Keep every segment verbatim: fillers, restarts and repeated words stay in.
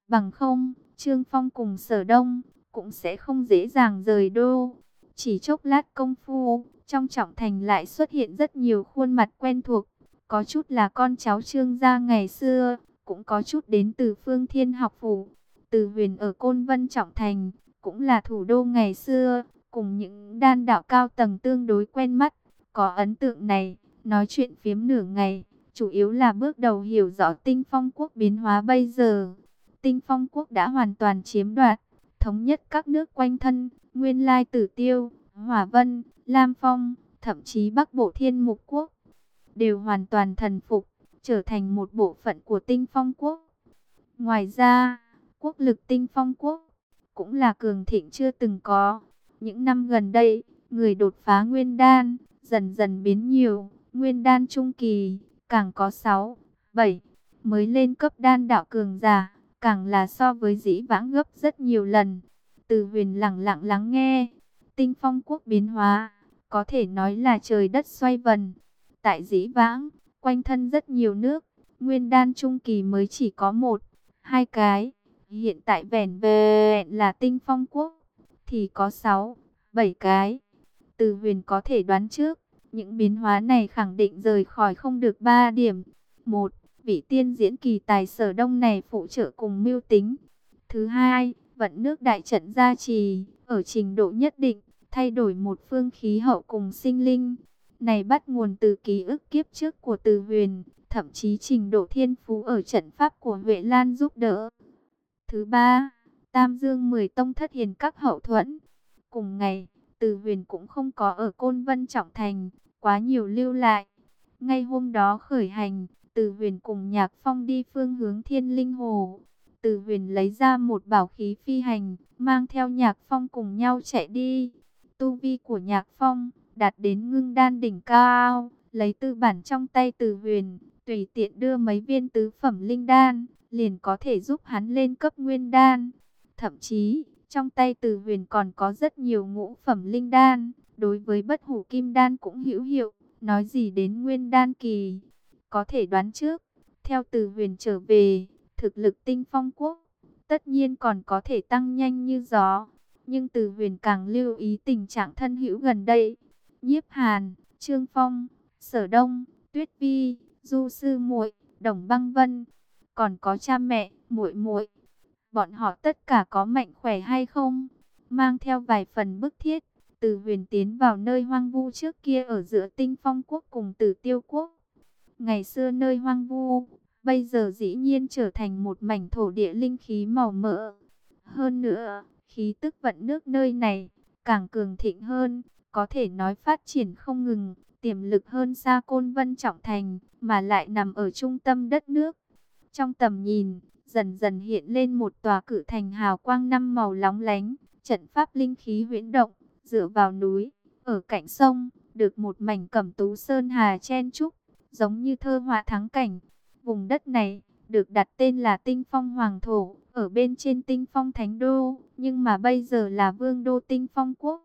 Bằng không, Trương Phong cùng Sở Đông cũng sẽ không dễ dàng rời đô. Chỉ chốc lát công phu, trong trọng thành lại xuất hiện rất nhiều khuôn mặt quen thuộc. Có chút là con cháu Trương gia ngày xưa, cũng có chút đến từ Phương Thiên học phủ. Từ Huyền ở Côn Vân trọng thành, cũng là thủ đô ngày xưa, cùng những đan đạo cao tầng tương đối quen mắt. Có ấn tượng này, nói chuyện phiếm nửa ngày, chủ yếu là bước đầu hiểu rõ Tinh Phong quốc biến hóa bây giờ. Tinh Phong quốc đã hoàn toàn chiếm đoạt, thống nhất các nước quanh thân, nguyên lai Tử Tiêu, Hỏa Vân, Lam Phong, thậm chí Bắc Bộ Thiên Mục quốc, đều hoàn toàn thần phục, trở thành một bộ phận của Tinh Phong quốc. Ngoài ra, quốc lực Tinh Phong quốc cũng là cường thịnh chưa từng có. Những năm gần đây, người đột phá nguyên đan dần dần biến nhiều, nguyên đan trung kỳ càng có sáu, bảy, mới lên cấp đan đạo cường giả, càng là so với dĩ vãng gấp rất nhiều lần. Từ Huyền lặng lặng lắng nghe, Tinh Phong quốc biến hóa, có thể nói là trời đất xoay vần. Tại dĩ vãng, quanh thân rất nhiều nước, nguyên đan trung kỳ mới chỉ có một, hai cái. Hiện tại vẻn vẹn là Tinh Phong quốc thì có sáu, bảy cái. Từ Huyền có thể đoán trước, những biến hóa này khẳng định rời khỏi không được ba điểm. Một, vị tiên diễn kỳ tài Sở Đông này phụ trợ cùng mưu tính. Thứ hai, vận nước đại trận gia trì, ở trình độ nhất định, thay đổi một phương khí hậu cùng sinh linh. Này bắt nguồn từ ký ức kiếp trước của Từ Huyền, thậm chí trình độ thiên phú ở trận pháp của Huệ Lan giúp đỡ. Thứ ba, Tam Dương mười tông thất hiền các hậu thuẫn. Cùng ngày, Từ Huyền cũng không có ở Côn Vân trọng thành, quá nhiều lưu lại. Ngay hôm đó khởi hành, Từ Huyền cùng Nhạc Phong đi phương hướng Thiên Linh Hồ. Từ Huyền lấy ra một bảo khí phi hành, mang theo Nhạc Phong cùng nhau chạy đi. Tu vi của Nhạc Phong đạt đến ngưng đan đỉnh cao, lấy tư bản trong tay Từ Huyền, tùy tiện đưa mấy viên tứ phẩm linh đan, liền có thể giúp hắn lên cấp nguyên đan. Thậm chí, trong tay Từ Huyền còn có rất nhiều ngũ phẩm linh đan, đối với bất hủ kim đan cũng hữu hiệu, nói gì đến nguyên đan kỳ. Có thể đoán trước, theo Từ Huyền trở về, thực lực Tinh Phong quốc tất nhiên còn có thể tăng nhanh như gió. Nhưng Từ Huyền càng lưu ý tình trạng thân hữu gần đây. Nhiếp Hàn, Trương Phong, Sở Đông, Tuyết Vi, Du Sư Muội, Đồng Băng Vân, còn có cha mẹ, muội muội, bọn họ tất cả có mạnh khỏe hay không? Mang theo vài phần bức thiết, Từ Huyền tiến vào nơi hoang vu trước kia ở giữa Tinh Phong quốc cùng Tử Tiêu quốc. Ngày xưa nơi hoang vu, bây giờ dĩ nhiên trở thành một mảnh thổ địa linh khí màu mỡ. Hơn nữa, khí tức vận nước nơi này càng cường thịnh hơn, có thể nói phát triển không ngừng, tiềm lực hơn xa Côn Vân trọng thành, mà lại nằm ở trung tâm đất nước. Trong tầm nhìn, dần dần hiện lên một tòa cự thành hào quang năm màu lóng lánh, trận pháp linh khí huyễn động, dựa vào núi, ở cạnh sông, được một mảnh cẩm tú sơn hà chen trúc, giống như thơ họa thắng cảnh. Vùng đất này được đặt tên là Tinh Phong Hoàng thổ, ở bên trên Tinh Phong Thánh đô, nhưng mà bây giờ là Vương đô Tinh Phong quốc.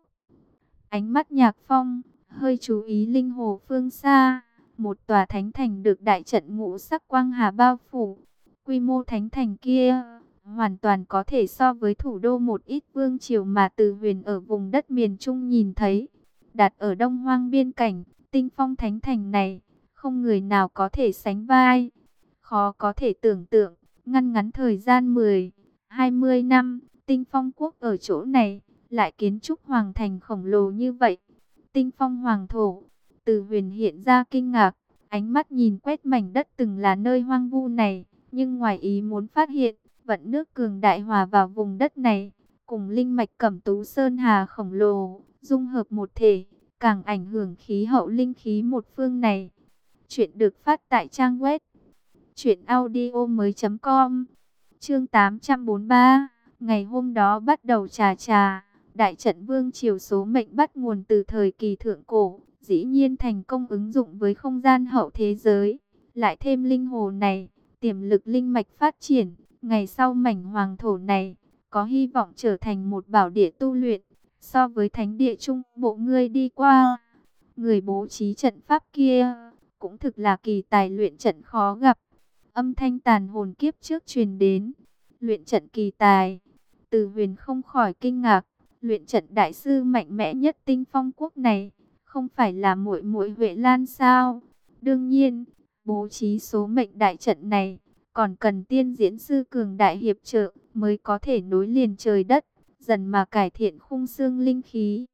Ánh mắt Nhạc Phong hơi chú ý linh hồ phương xa, một tòa thánh thành được đại trận ngũ sắc quang hà bao phủ. Quy mô thánh thành kia hoàn toàn có thể so với thủ đô một ít vương triều mà Từ Huyền ở vùng đất miền Trung nhìn thấy. Đặt ở Đông Hoang biên cảnh, Tinh Phong thánh thành này không người nào có thể sánh vai. Khó có thể tưởng tượng, ngăn ngắn thời gian mười, hai mươi năm, Tinh Phong quốc ở chỗ này lại kiến trúc hoàng thành khổng lồ như vậy. Tinh Phong Hoàng thổ, Từ Huyền hiện ra kinh ngạc, ánh mắt nhìn quét mảnh đất từng là nơi hoang vu này, nhưng ngoài ý muốn phát hiện, vận nước cường đại hòa vào vùng đất này, cùng linh mạch cẩm tú sơn hà khổng lồ, dung hợp một thể, càng ảnh hưởng khí hậu linh khí một phương này. Chuyện được phát tại trang web truyện audio mới chấm com. Chương tám trăm bốn mươi ba, ngày hôm đó bắt đầu trà trà. Đại trận vương triều số mệnh bắt nguồn từ thời kỳ thượng cổ, dĩ nhiên thành công ứng dụng với không gian hậu thế giới. Lại thêm linh hồ này, tiềm lực linh mạch phát triển, ngày sau mảnh hoàng thổ này có hy vọng trở thành một bảo địa tu luyện. So với thánh địa trung bộ ngươi đi qua, người bố trí trận pháp kia cũng thực là kỳ tài luyện trận khó gặp. Âm thanh tàn hồn kiếp trước truyền đến, luyện trận kỳ tài. Từ Huyền không khỏi kinh ngạc, luyện trận đại sư mạnh mẽ nhất Tinh Phong quốc này, không phải là muội muội Huệ Lan sao? Đương nhiên, bố trí số mệnh đại trận này, còn cần tiên diễn sư cường đại hiệp trợ, mới có thể nối liền trời đất, dần mà cải thiện khung xương linh khí.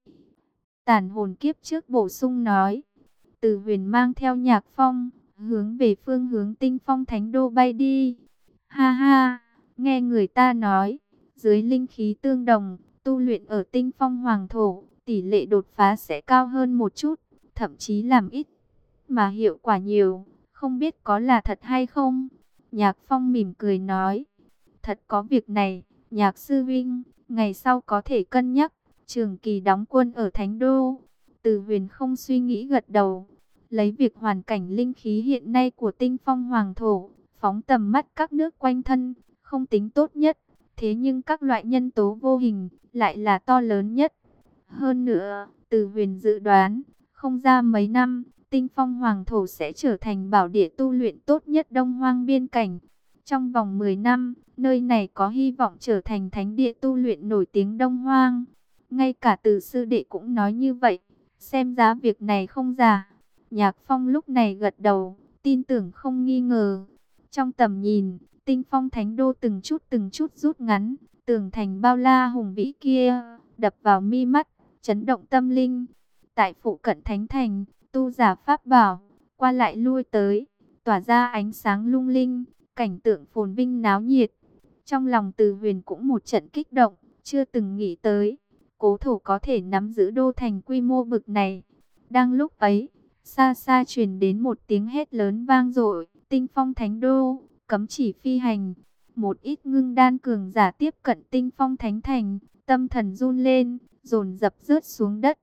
Tản hồn kiếp trước bổ sung nói. Từ Huyền mang theo Nhạc Phong, hướng về phương hướng Tinh Phong Thánh Đô bay đi. Ha ha, nghe người ta nói, dưới linh khí tương đồng, tu luyện ở Tinh Phong Hoàng Thổ, tỷ lệ đột phá sẽ cao hơn một chút, thậm chí làm ít, mà hiệu quả nhiều, không biết có là thật hay không? Nhạc Phong mỉm cười nói, thật có việc này, Nhạc sư huynh, ngày sau có thể cân nhắc, trường kỳ đóng quân ở Thánh Đô. Từ Huyền không suy nghĩ gật đầu, lấy việc hoàn cảnh linh khí hiện nay của Tinh Phong Hoàng Thổ, phóng tầm mắt các nước quanh thân, không tính tốt nhất, thế nhưng các loại nhân tố vô hình lại là to lớn nhất. Hơn nữa, Từ Huyền dự đoán, không ra mấy năm, Tinh Phong Hoàng Thổ sẽ trở thành bảo địa tu luyện tốt nhất Đông Hoang biên cảnh. Trong vòng mười năm, nơi này có hy vọng trở thành thánh địa tu luyện nổi tiếng Đông Hoang. Ngay cả Từ sư đệ cũng nói như vậy, xem ra việc này không giả. Nhạc Phong lúc này gật đầu, tin tưởng không nghi ngờ. Trong tầm nhìn, Tinh Phong Thánh Đô từng chút từng chút rút ngắn, tường thành bao la hùng vĩ kia đập vào mi mắt, chấn động tâm linh. Tại phụ cận Thánh Thành, tu giả pháp bảo qua lại lui tới, tỏa ra ánh sáng lung linh, cảnh tượng phồn vinh náo nhiệt. Trong lòng Từ Huyền cũng một trận kích động, chưa từng nghĩ tới Cố Thổ có thể nắm giữ đô thành quy mô bực này. Đang lúc ấy, xa xa truyền đến một tiếng hét lớn vang dội, Tinh Phong Thánh Đô, cấm chỉ phi hành. Một ít ngưng đan cường giả tiếp cận Tinh Phong Thánh Thành, tâm thần run lên, dồn dập rớt xuống đất.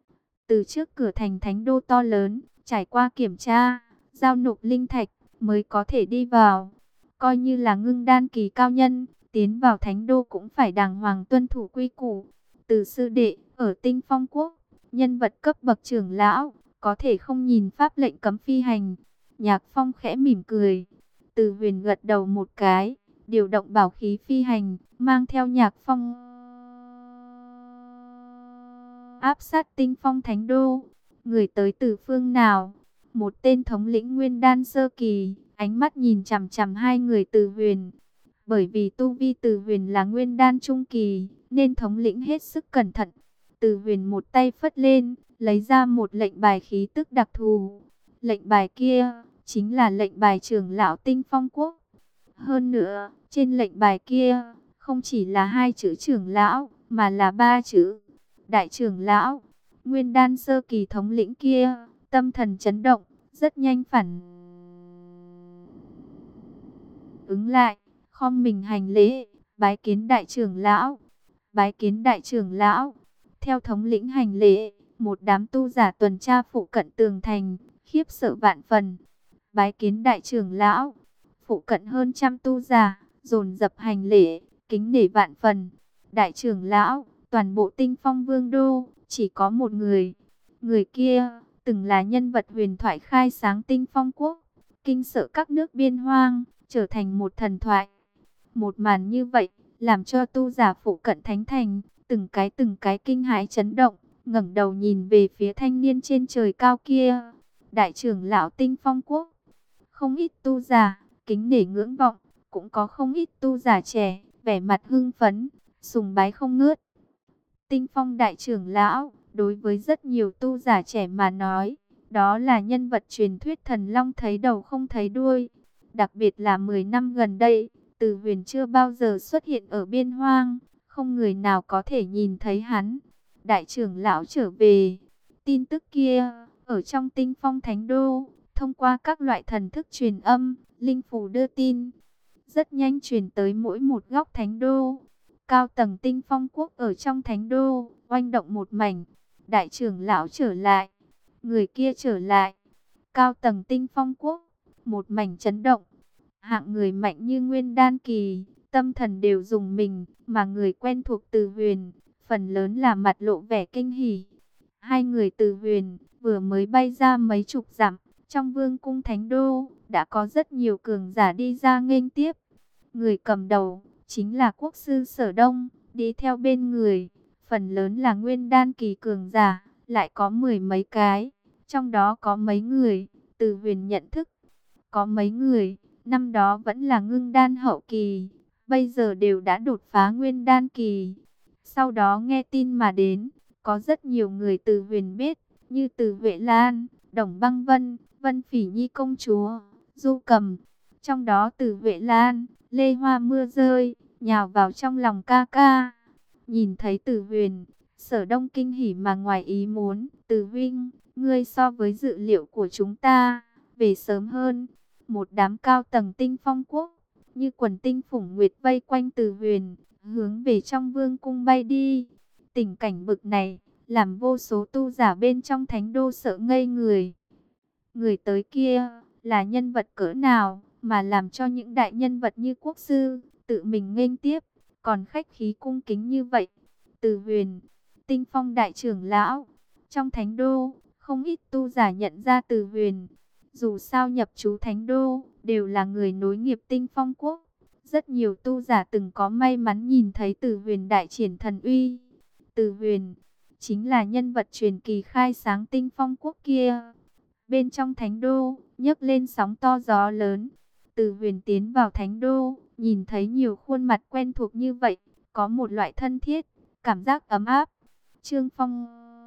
Từ trước cửa thành Thánh Đô to lớn, trải qua kiểm tra, giao nộp linh thạch mới có thể đi vào. Coi như là ngưng đan kỳ cao nhân, tiến vào Thánh Đô cũng phải đàng hoàng tuân thủ quy củ. Từ sư đệ, ở Tinh Phong quốc, nhân vật cấp bậc trưởng lão, có thể không nhìn pháp lệnh cấm phi hành. Nhạc Phong khẽ mỉm cười. Từ Huyền gật đầu một cái, điều động bảo khí phi hành, mang theo Nhạc Phong áp sát Tinh Phong Thánh Đô. Người tới từ phương nào? Một tên thống lĩnh Nguyên Đan sơ kỳ, ánh mắt nhìn chằm chằm hai người Từ Huyền. Bởi vì tu vi Từ Huyền là Nguyên Đan trung kỳ, nên thống lĩnh hết sức cẩn thận. Từ Huyền một tay phất lên, lấy ra một lệnh bài khí tức đặc thù. Lệnh bài kia chính là lệnh bài trưởng lão Tinh Phong quốc. Hơn nữa, trên lệnh bài kia không chỉ là hai chữ trưởng lão, mà là ba chữ đại trưởng lão. Nguyên Đan sơ kỳ thống lĩnh kia tâm thần chấn động, rất nhanh phản ứng lại, khom mình hành lễ, bái kiến đại trưởng lão, bái kiến đại trưởng lão. Theo thống lĩnh hành lễ, một đám tu giả tuần tra phụ cận tường thành, khiếp sợ vạn phần. Bái kiến đại trưởng lão, phụ cận hơn trăm tu giả, dồn dập hành lễ, kính nể vạn phần. Đại trưởng lão, toàn bộ Tinh Phong Vương đô, chỉ có một người. Người kia, từng là nhân vật huyền thoại khai sáng Tinh Phong quốc, kinh sợ các nước biên hoang, trở thành một thần thoại. Một màn như vậy, làm cho tu giả phụ cận Thánh Thành, từng cái từng cái kinh hãi chấn động, ngẩng đầu nhìn về phía thanh niên trên trời cao kia. Đại trưởng lão Tinh Phong quốc, không ít tu giả kính nể ngưỡng vọng, cũng có không ít tu giả trẻ, vẻ mặt hưng phấn, sùng bái không ngớt. Tinh Phong đại trưởng lão, đối với rất nhiều tu giả trẻ mà nói, đó là nhân vật truyền thuyết thần long thấy đầu không thấy đuôi. Đặc biệt là mười năm gần đây, Từ Huyền chưa bao giờ xuất hiện ở biên hoang, không người nào có thể nhìn thấy hắn. Đại trưởng lão trở về, tin tức kia, ở trong Tinh Phong Thánh Đô, thông qua các loại thần thức truyền âm, linh phù đưa tin, rất nhanh truyền tới mỗi một góc Thánh Đô. Cao tầng Tinh Phong quốc ở trong Thánh Đô, oanh động một mảnh. Đại trưởng lão trở lại, người kia trở lại. Cao tầng Tinh Phong quốc, một mảnh chấn động. Hạng người mạnh như Nguyên Đan kỳ, tâm thần đều dùng mình, mà người quen thuộc Từ Huyền, phần lớn là mặt lộ vẻ kinh hỉ. Hai người Từ Huyền vừa mới bay ra mấy chục dặm, trong Vương cung Thánh Đô đã có rất nhiều cường giả đi ra nghênh tiếp. Người cầm đầu chính là quốc sư Sở Đông, đi theo bên người, phần lớn là nguyên đan kỳ cường giả, lại có mười mấy cái, trong đó có mấy người, Từ Huyền nhận thức, có mấy người, năm đó vẫn là ngưng đan hậu kỳ, bây giờ đều đã đột phá nguyên đan kỳ. Sau đó nghe tin mà đến, có rất nhiều người Từ Huyền biết, như Từ Huệ Lan, Đồng Băng Vân, Vân Phỉ Nhi công chúa, Du Cầm. Trong đó Từ Huệ Lan, lê hoa mưa rơi, nhào vào trong lòng ca ca. Nhìn thấy Từ Huyền, Sở Đông kinh hỉ mà ngoài ý muốn, Từ huynh, ngươi so với dự liệu của chúng ta, về sớm hơn. Một đám cao tầng Tinh Phong quốc, như quần tinh phủng nguyệt vây quanh Từ Huyền, hướng về trong vương cung bay đi. Tình cảnh bực này, làm vô số tu giả bên trong thánh đô sợ ngây người. Người tới kia, là nhân vật cỡ nào, mà làm cho những đại nhân vật như quốc sư, tự mình nghênh tiếp, còn khách khí cung kính như vậy. Từ Huyền, Tinh Phong đại trưởng lão, trong thánh đô, không ít tu giả nhận ra Từ Huyền. Dù sao nhập trú thánh đô, đều là người nối nghiệp Tinh Phong quốc. Rất nhiều tu giả từng có may mắn nhìn thấy Từ Huyền đại triển thần uy. Từ Huyền, chính là nhân vật truyền kỳ khai sáng Tinh Phong quốc kia. Bên trong thánh đô, nhấc lên sóng to gió lớn. Từ Huyền tiến vào thánh đô, nhìn thấy nhiều khuôn mặt quen thuộc như vậy, có một loại thân thiết, cảm giác ấm áp. Trương Phong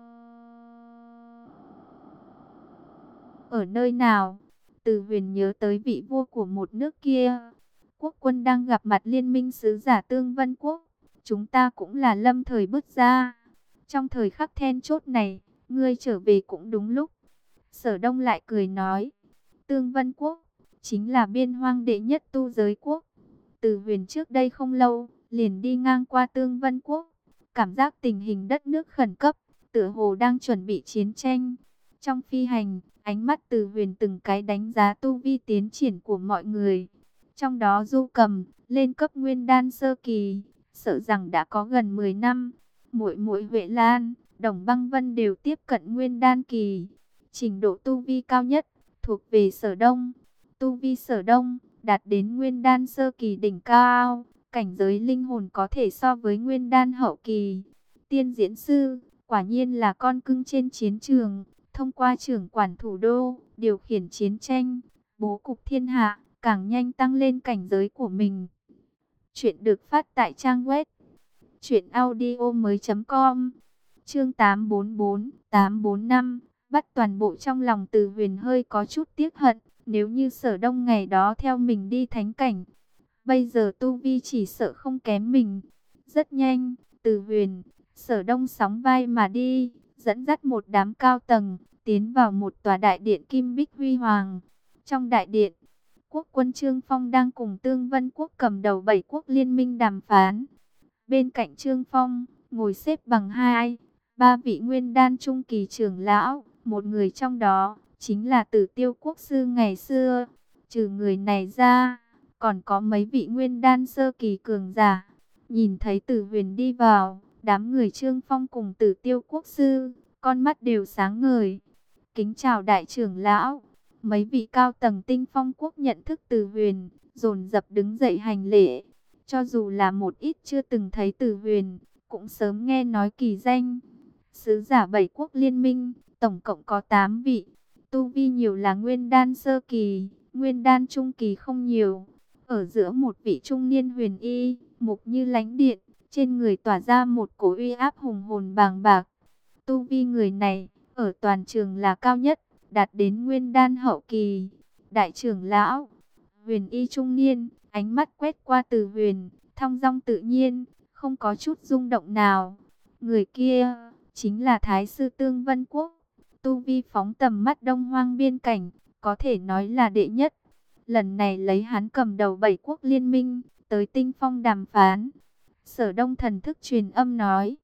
ở nơi nào? Từ Huyền nhớ tới vị vua của một nước kia. Quốc quân đang gặp mặt liên minh sứ giả Tương Vân quốc. Chúng ta cũng là lâm thời bước ra. Trong thời khắc then chốt này, ngươi trở về cũng đúng lúc. Sở Đông lại cười nói, Tương Vân quốc, chính là biên hoang đệ nhất tu giới quốc. Từ Huyền trước đây không lâu, liền đi ngang qua Tương Vân quốc. Cảm giác tình hình đất nước khẩn cấp, tựa hồ đang chuẩn bị chiến tranh. Trong phi hành, ánh mắt Từ Huyền từng cái đánh giá tu vi tiến triển của mọi người. Trong đó Du Cầm, lên cấp nguyên đan sơ kỳ, sợ rằng đã có gần mười năm. Muội muội Huệ Lan, Đồng Băng Vân đều tiếp cận nguyên đan kỳ. Trình độ tu vi cao nhất, thuộc về Sở Đông. Tu vi Sở Đông, đạt đến nguyên đan sơ kỳ đỉnh cao. Cảnh giới linh hồn có thể so với nguyên đan hậu kỳ. Tiên diễn sư, quả nhiên là con cưng trên chiến trường. Thông qua trưởng quản thủ đô, điều khiển chiến tranh, bố cục thiên hạ, càng nhanh tăng lên cảnh giới của mình. Chuyện được phát tại trang web truyện audio mới chấm com. Chương tám bốn bốn, tám bốn năm, bắt toàn bộ trong lòng Từ Huyền hơi có chút tiếc hận. Nếu như Sở Đông ngày đó theo mình đi thánh cảnh, bây giờ tu vi chỉ sợ không kém mình. Rất nhanh, Từ Huyền, Sở Đông sóng vai mà đi, dẫn dắt một đám cao tầng, tiến vào một tòa đại điện kim bích huy hoàng. Trong đại điện, quốc quân Trương Phong đang cùng Tương Vân quốc cầm đầu bảy quốc liên minh đàm phán. Bên cạnh Trương Phong, ngồi xếp bằng hai, ba vị nguyên đan trung kỳ trưởng lão, một người trong đó chính là Tử Tiêu quốc sư ngày xưa. Trừ người này ra, còn có mấy vị nguyên đan sơ kỳ cường giả. Nhìn thấy Từ Huyền đi vào, đám người Trương Phong cùng Tử Tiêu quốc sư, con mắt đều sáng ngời. Kính chào đại trưởng lão. Mấy vị cao tầng Tinh Phong quốc nhận thức Từ Huyền, dồn dập đứng dậy hành lễ. Cho dù là một ít chưa từng thấy Từ Huyền, cũng sớm nghe nói kỳ danh. Sứ giả bảy quốc liên minh, tổng cộng có tám vị. Tu vi nhiều là nguyên đan sơ kỳ, nguyên đan trung kỳ không nhiều. Ở giữa một vị trung niên huyền y, mục như lánh điện, trên người tỏa ra một cổ uy áp hùng hồn bàng bạc. Tu vi người này, ở toàn trường là cao nhất, đạt đến nguyên đan hậu kỳ. Đại trưởng lão, huyền y trung niên, ánh mắt quét qua Từ Huyền, thong dong tự nhiên, không có chút rung động nào. Người kia, chính là Thái sư Tương Vân quốc. Tu vi phóng tầm mắt Đông Hoang biên cảnh, có thể nói là đệ nhất. Lần này lấy hắn cầm đầu bảy quốc liên minh, tới Tinh Phong đàm phán. Sở Đông thần thức truyền âm nói.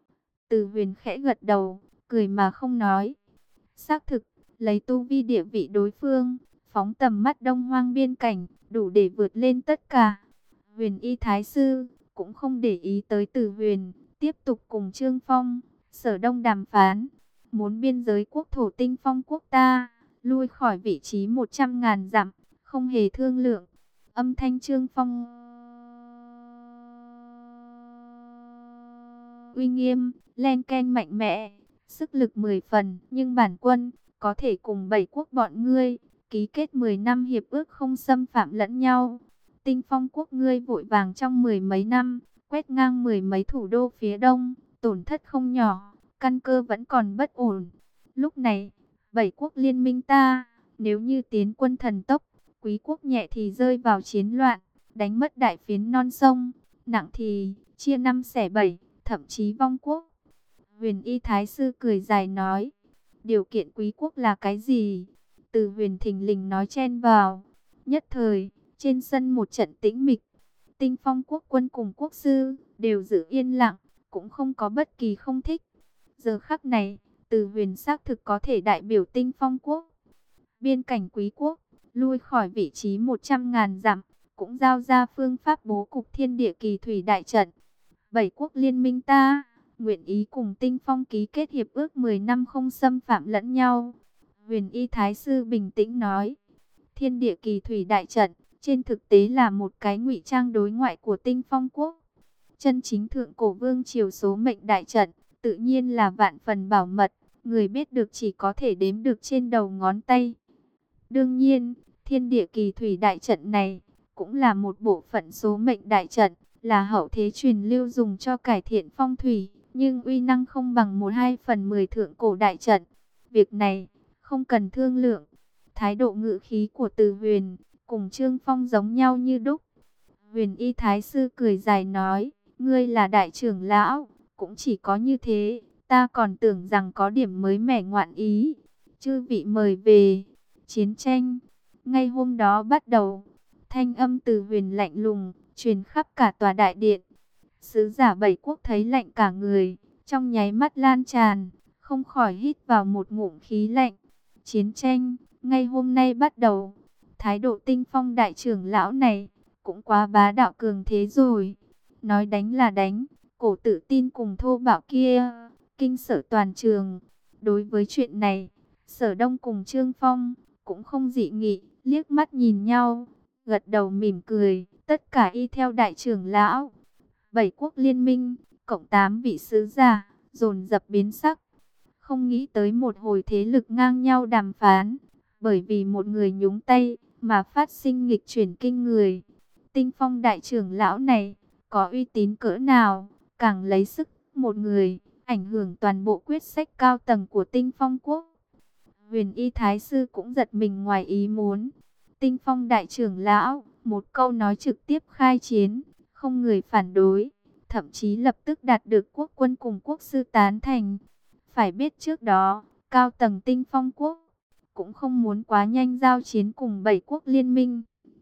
Từ Huyền khẽ gật đầu, cười mà không nói. Xác thực, lấy tu vi địa vị đối phương, phóng tầm mắt Đông Hoang biên cảnh, đủ để vượt lên tất cả. Huyền y thái sư, cũng không để ý tới Từ Huyền, tiếp tục cùng Trương Phong, Sở Đông đàm phán. Muốn biên giới quốc thổ Tinh Phong quốc ta, lui khỏi vị trí một trăm ngàn dặm, không hề thương lượng. Âm thanh Trương Phong uy nghiêm, len keng mạnh mẽ, sức lực mười phần, nhưng bản quân có thể cùng bảy quốc bọn ngươi ký kết mười năm hiệp ước không xâm phạm lẫn nhau. Tinh Phong quốc ngươi vội vàng trong mười mấy năm, quét ngang mười mấy thủ đô phía đông, tổn thất không nhỏ, căn cơ vẫn còn bất ổn. Lúc này, bảy quốc liên minh ta, nếu như tiến quân thần tốc, quý quốc nhẹ thì rơi vào chiến loạn, đánh mất đại phiến non sông, nặng thì chia năm xẻ bảy, thậm chí vong quốc. Huyền Y Thái Sư cười dài nói, điều kiện quý quốc là cái gì? Từ Huyền thình lình nói chen vào. Nhất thời, trên sân một trận tĩnh mịch. Tinh Phong quốc quân cùng quốc sư đều giữ yên lặng, cũng không có bất kỳ không thích. Giờ khắc này, Từ Huyền xác thực có thể đại biểu Tinh Phong quốc. Biên cảnh quý quốc, lui khỏi vị trí một trăm ngàn dặm, cũng giao ra phương pháp bố cục thiên địa kỳ thủy đại trận. Bảy quốc liên minh ta, nguyện ý cùng Tinh Phong ký kết hiệp ước mười năm không xâm phạm lẫn nhau. Huyền Y Thái Sư bình tĩnh nói, thiên địa kỳ thủy đại trận, trên thực tế là một cái ngụy trang đối ngoại của Tinh Phong quốc. Chân chính thượng cổ vương triều số mệnh đại trận, tự nhiên là vạn phần bảo mật, người biết được chỉ có thể đếm được trên đầu ngón tay. Đương nhiên, thiên địa kỳ thủy đại trận này, cũng là một bộ phận số mệnh đại trận, là hậu thế truyền lưu dùng cho cải thiện phong thủy, nhưng uy năng không bằng một hai phần mười thượng cổ đại trận. Việc này, không cần thương lượng. Thái độ ngự khí của Từ Huyền, cùng Trương Phong giống nhau như đúc. Huyền Y Thái Sư cười dài nói, ngươi là đại trưởng lão, cũng chỉ có như thế, ta còn tưởng rằng có điểm mới mẻ ngoạn ý. Chư vị mời về. Chiến tranh, ngay hôm đó bắt đầu. Thanh âm Từ Huyền lạnh lùng, truyền khắp cả tòa đại điện. Sứ giả bảy quốc thấy lạnh cả người, trong nháy mắt lan tràn, không khỏi hít vào một ngụm khí lạnh. Chiến tranh, ngay hôm nay bắt đầu. Thái độ Tinh Phong đại trưởng lão này, cũng quá bá đạo cường thế rồi. Nói đánh là đánh, cổ tự tin cùng thô bạo kia, kinh sợ toàn trường. Đối với chuyện này, Sở Đông cùng Trương Phong, cũng không dị nghị, liếc mắt nhìn nhau, gật đầu mỉm cười, tất cả y theo đại trưởng lão. Bảy quốc liên minh, cộng tám vị sứ giả, dồn dập biến sắc. Không nghĩ tới một hồi thế lực ngang nhau đàm phán, bởi vì một người nhúng tay, mà phát sinh nghịch chuyển kinh người. Tinh Phong đại trưởng lão này, có uy tín cỡ nào, càng lấy sức một người, ảnh hưởng toàn bộ quyết sách cao tầng của Tinh Phong quốc. Huyền Y Thái Sư cũng giật mình ngoài ý muốn. Tinh Phong đại trưởng lão, một câu nói trực tiếp khai chiến, không người phản đối, thậm chí lập tức đạt được quốc quân cùng quốc sư tán thành. Phải biết trước đó, cao tầng Tinh Phong quốc cũng không muốn quá nhanh giao chiến cùng bảy quốc liên minh.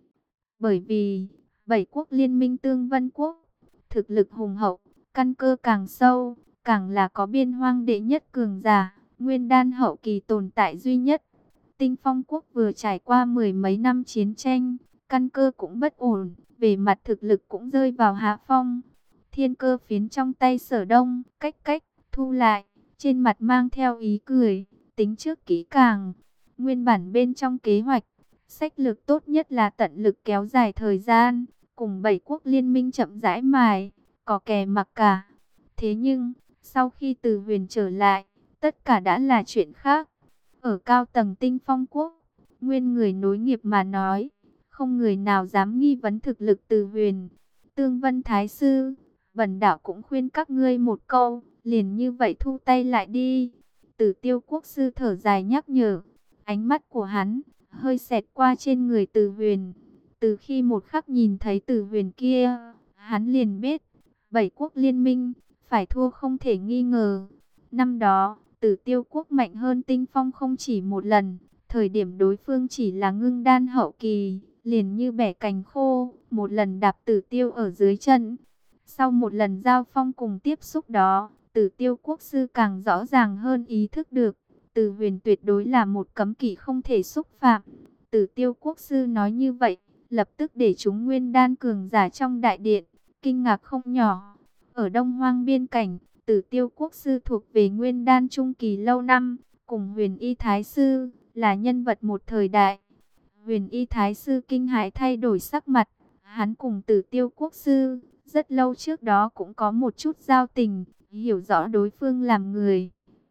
Bởi vì, bảy quốc liên minh tương vân quốc, thực lực hùng hậu, căn cơ càng sâu, càng là có biên hoang đệ nhất cường giả, nguyên đan hậu kỳ tồn tại duy nhất. Tinh Phong quốc vừa trải qua mười mấy năm chiến tranh, căn cơ cũng bất ổn, về mặt thực lực cũng rơi vào hạ phong. Thiên cơ phiến trong tay Sở Đông, cách cách, thu lại, trên mặt mang theo ý cười, tính trước kỹ càng. Nguyên bản bên trong kế hoạch, sách lược tốt nhất là tận lực kéo dài thời gian, cùng bảy quốc liên minh chậm rãi mài, có kè mặc cả. Thế nhưng, sau khi Từ Huyền trở lại, tất cả đã là chuyện khác. Ở cao tầng Tinh Phong quốc, nguyên người nối nghiệp mà nói, không người nào dám nghi vấn thực lực Từ Huyền. Tương Vân Thái Sư, bần đạo cũng khuyên các ngươi một câu, liền như vậy thu tay lại đi. Tử Tiêu quốc sư thở dài nhắc nhở, ánh mắt của hắn hơi xẹt qua trên người Từ Huyền. Từ khi một khắc nhìn thấy Từ Huyền kia, hắn liền biết, bảy quốc liên minh phải thua không thể nghi ngờ. Năm đó, Tử Tiêu quốc mạnh hơn Tinh Phong không chỉ một lần, thời điểm đối phương chỉ là ngưng đan hậu kỳ, liền như bẻ cành khô, một lần đạp Tử Tiêu ở dưới chân. Sau một lần giao phong cùng tiếp xúc đó, Tử Tiêu quốc sư càng rõ ràng hơn ý thức được, Từ Huyền tuyệt đối là một cấm kỵ không thể xúc phạm. Tử Tiêu quốc sư nói như vậy, lập tức để chúng nguyên đan cường giả trong đại điện kinh ngạc không nhỏ. Ở Đông Hoang biên cảnh, Tử Tiêu quốc sư thuộc về nguyên đan trung kỳ lâu năm, cùng Huyền Y Thái Sư là nhân vật một thời đại. Huyền Y Thái Sư kinh hãi thay đổi sắc mặt, hắn cùng Tử Tiêu quốc sư rất lâu trước đó cũng có một chút giao tình, hiểu rõ đối phương làm người.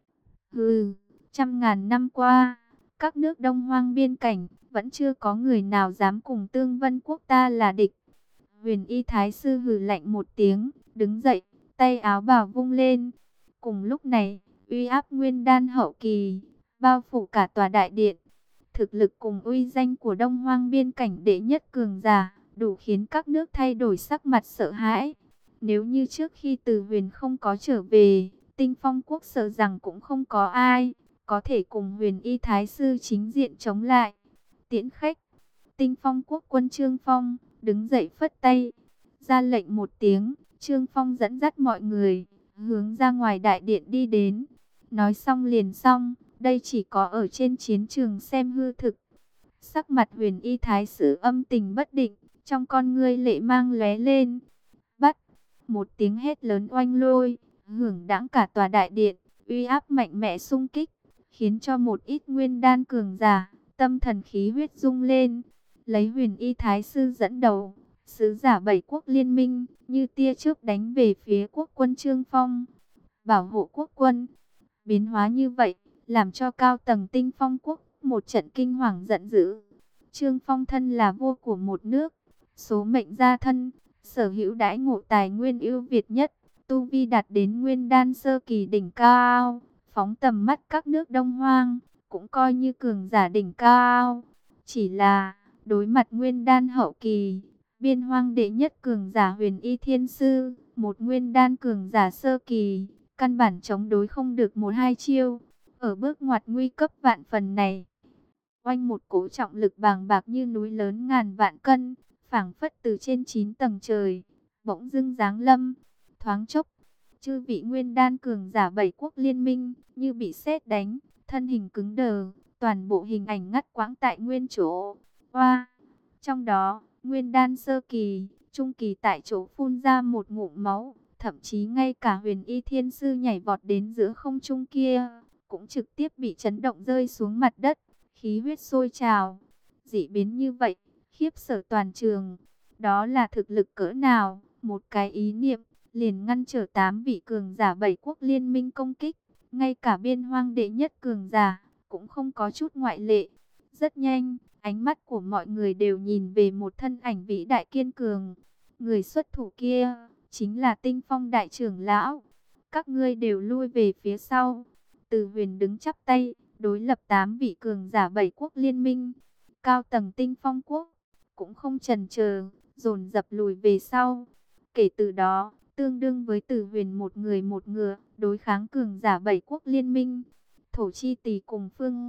Hừ, trăm ngàn năm qua, các nước Đông Hoang biên cảnh, vẫn chưa có người nào dám cùng Tương Vân quốc ta là địch. Huyền Y Thái Sư hừ lạnh một tiếng, đứng dậy, tay áo bào vung lên. Cùng lúc này, uy áp nguyên đan hậu kỳ, bao phủ cả tòa đại điện. Thực lực cùng uy danh của Đông Hoang biên cảnh đệ nhất cường giả, đủ khiến các nước thay đổi sắc mặt sợ hãi. Nếu như trước khi Từ Huyền không có trở về, Tinh Phong quốc sợ rằng cũng không có ai có thể cùng Huyền Y Thái Sư chính diện chống lại. Tiễn khách, Tinh Phong quốc quân Trương Phong đứng dậy phất tay, ra lệnh một tiếng. Trương Phong dẫn dắt mọi người hướng ra ngoài đại điện đi đến. Nói xong liền xong, đây chỉ có ở trên chiến trường xem hư thực. Sắc mặt Huyền Y Thái Sư âm tình bất định, trong con ngươi lệ mang lóe lên. Bắt, một tiếng hét lớn oanh lôi, hưởng đãng cả tòa đại điện, uy áp mạnh mẽ xung kích, khiến cho một ít nguyên đan cường giả, tâm thần khí huyết rung lên. Lấy Huyền Y Thái Sư dẫn đầu, sứ giả bảy quốc liên minh, như tia chớp đánh về phía quốc quân Trương Phong. Bảo hộ quốc quân, biến hóa như vậy, làm cho cao tầng Tinh Phong quốc một trận kinh hoàng giận dữ. Trương Phong thân là vua của một nước, số mệnh gia thân, sở hữu đãi ngộ tài nguyên ưu việt nhất, tu vi đạt đến nguyên đan sơ kỳ đỉnh cao, phóng tầm mắt các nước Đông Hoang, cũng coi như cường giả đỉnh cao. Chỉ là, đối mặt nguyên đan hậu kỳ, biên hoang đệ nhất cường giả Huyền Y Thiên Sư, một nguyên đan cường giả sơ kỳ, căn bản chống đối không được một hai chiêu. Ở bước ngoặt nguy cấp vạn phần này, oanh một cỗ trọng lực bàng bạc như núi lớn ngàn vạn cân, phảng phất từ trên chín tầng trời, bỗng dưng giáng lâm. Thoáng chốc, chư vị nguyên đan cường giả bảy quốc liên minh như bị sét đánh, thân hình cứng đờ, toàn bộ hình ảnh ngắt quãng tại nguyên chỗ. Oa! Trong đó, nguyên đan sơ kỳ, trung kỳ tại chỗ phun ra một ngụm máu, thậm chí ngay cả Huyền Y Thiên Sư nhảy vọt đến giữa không trung kia, cũng trực tiếp bị chấn động rơi xuống mặt đất, khí huyết sôi trào. Dị biến như vậy, khiếp sợ toàn trường. Đó là thực lực cỡ nào? Một cái ý niệm liền ngăn trở tám vị cường giả bảy quốc liên minh công kích. Ngay cả biên hoang đệ nhất cường giả cũng không có chút ngoại lệ. Rất nhanh, ánh mắt của mọi người đều nhìn về một thân ảnh vĩ đại kiên cường. Người xuất thủ kia chính là Tinh Phong đại trưởng lão. Các ngươi đều lui về phía sau. Từ Huyền đứng chắp tay, đối lập tám vị cường giả bảy quốc liên minh. Cao tầng Tinh Phong quốc cũng không chần chờ, dồn dập lùi về sau. Kể từ đó, tương đương với Từ Huyền một người một ngựa, đối kháng cường giả bảy quốc liên minh. Thổ Chi Tỳ cùng Phương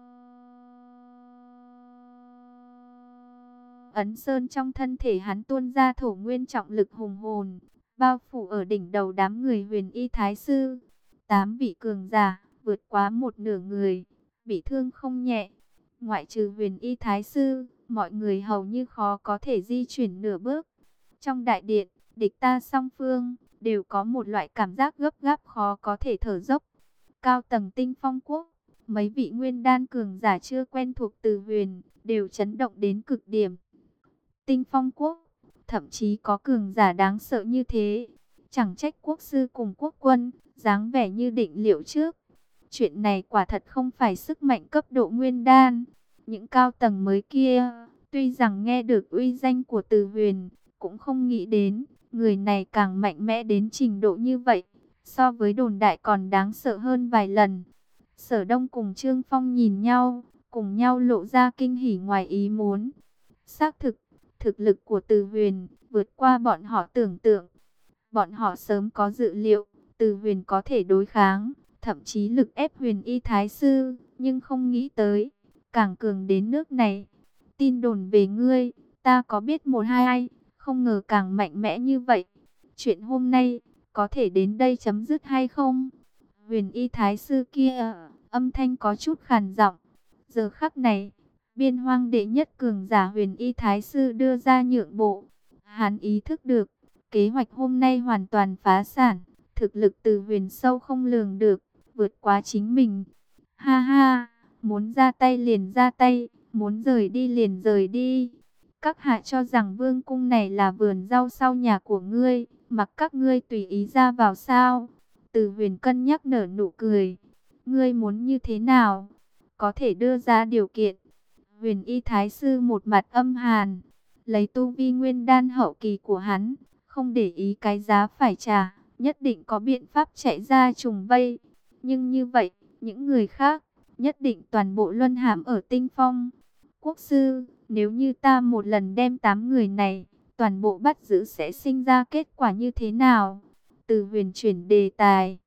Ấn Sơn trong thân thể hắn tuôn ra thổ nguyên trọng lực hùng hồn, bao phủ ở đỉnh đầu đám người Huyền Y Thái Sư. Tám vị cường giả, vượt quá một nửa người, bị thương không nhẹ. Ngoại trừ Huyền Y Thái Sư, mọi người hầu như khó có thể di chuyển nửa bước. Trong đại điện, địch ta song phương, đều có một loại cảm giác gấp gáp khó có thể thở dốc. Cao tầng Tinh Phong quốc, mấy vị nguyên đan cường giả chưa quen thuộc Từ Huyền, đều chấn động đến cực điểm. Tinh Phong quốc, thậm chí có cường giả đáng sợ như thế. Chẳng trách quốc sư cùng quốc quân, dáng vẻ như định liệu trước. Chuyện này quả thật không phải sức mạnh cấp độ nguyên đan. Những cao tầng mới kia, tuy rằng nghe được uy danh của Từ Huyền, cũng không nghĩ đến, người này càng mạnh mẽ đến trình độ như vậy. So với đồn đại còn đáng sợ hơn vài lần. Sở Đông cùng Trương Phong nhìn nhau, cùng nhau lộ ra kinh hỉ ngoài ý muốn. Xác thực, thực lực của Từ Huyền vượt qua bọn họ tưởng tượng. Bọn họ sớm có dự liệu, Từ Huyền có thể đối kháng, thậm chí lực ép Huyền Y Thái Sư, nhưng không nghĩ tới, càng cường đến nước này. Tin đồn về ngươi, ta có biết một hai ai, không ngờ càng mạnh mẽ như vậy. Chuyện hôm nay, có thể đến đây chấm dứt hay không? Huyền Y Thái Sư kia, âm thanh có chút khàn giọng. Giờ khắc này, biên hoang đệ nhất cường giả Huyền Y Thái Sư đưa ra nhượng bộ. Hắn ý thức được, kế hoạch hôm nay hoàn toàn phá sản. Thực lực Từ Huyền sâu không lường được, vượt quá chính mình. Ha ha, muốn ra tay liền ra tay, muốn rời đi liền rời đi. Các hạ cho rằng vương cung này là vườn rau sau nhà của ngươi, mặc các ngươi tùy ý ra vào sao? Từ Huyền cân nhắc nở nụ cười. Ngươi muốn như thế nào? Có thể đưa ra điều kiện. Huyền Y Thái Sư một mặt âm hàn. Lấy tu vi nguyên đan hậu kỳ của hắn, không để ý cái giá phải trả, nhất định có biện pháp chạy ra trùng vây. Nhưng như vậy, những người khác, nhất định toàn bộ luân hãm ở Tinh Phong. Quốc sư, nếu như ta một lần đem tám người này, toàn bộ bắt giữ sẽ sinh ra kết quả như thế nào? Từ Huyền chuyển đề tài.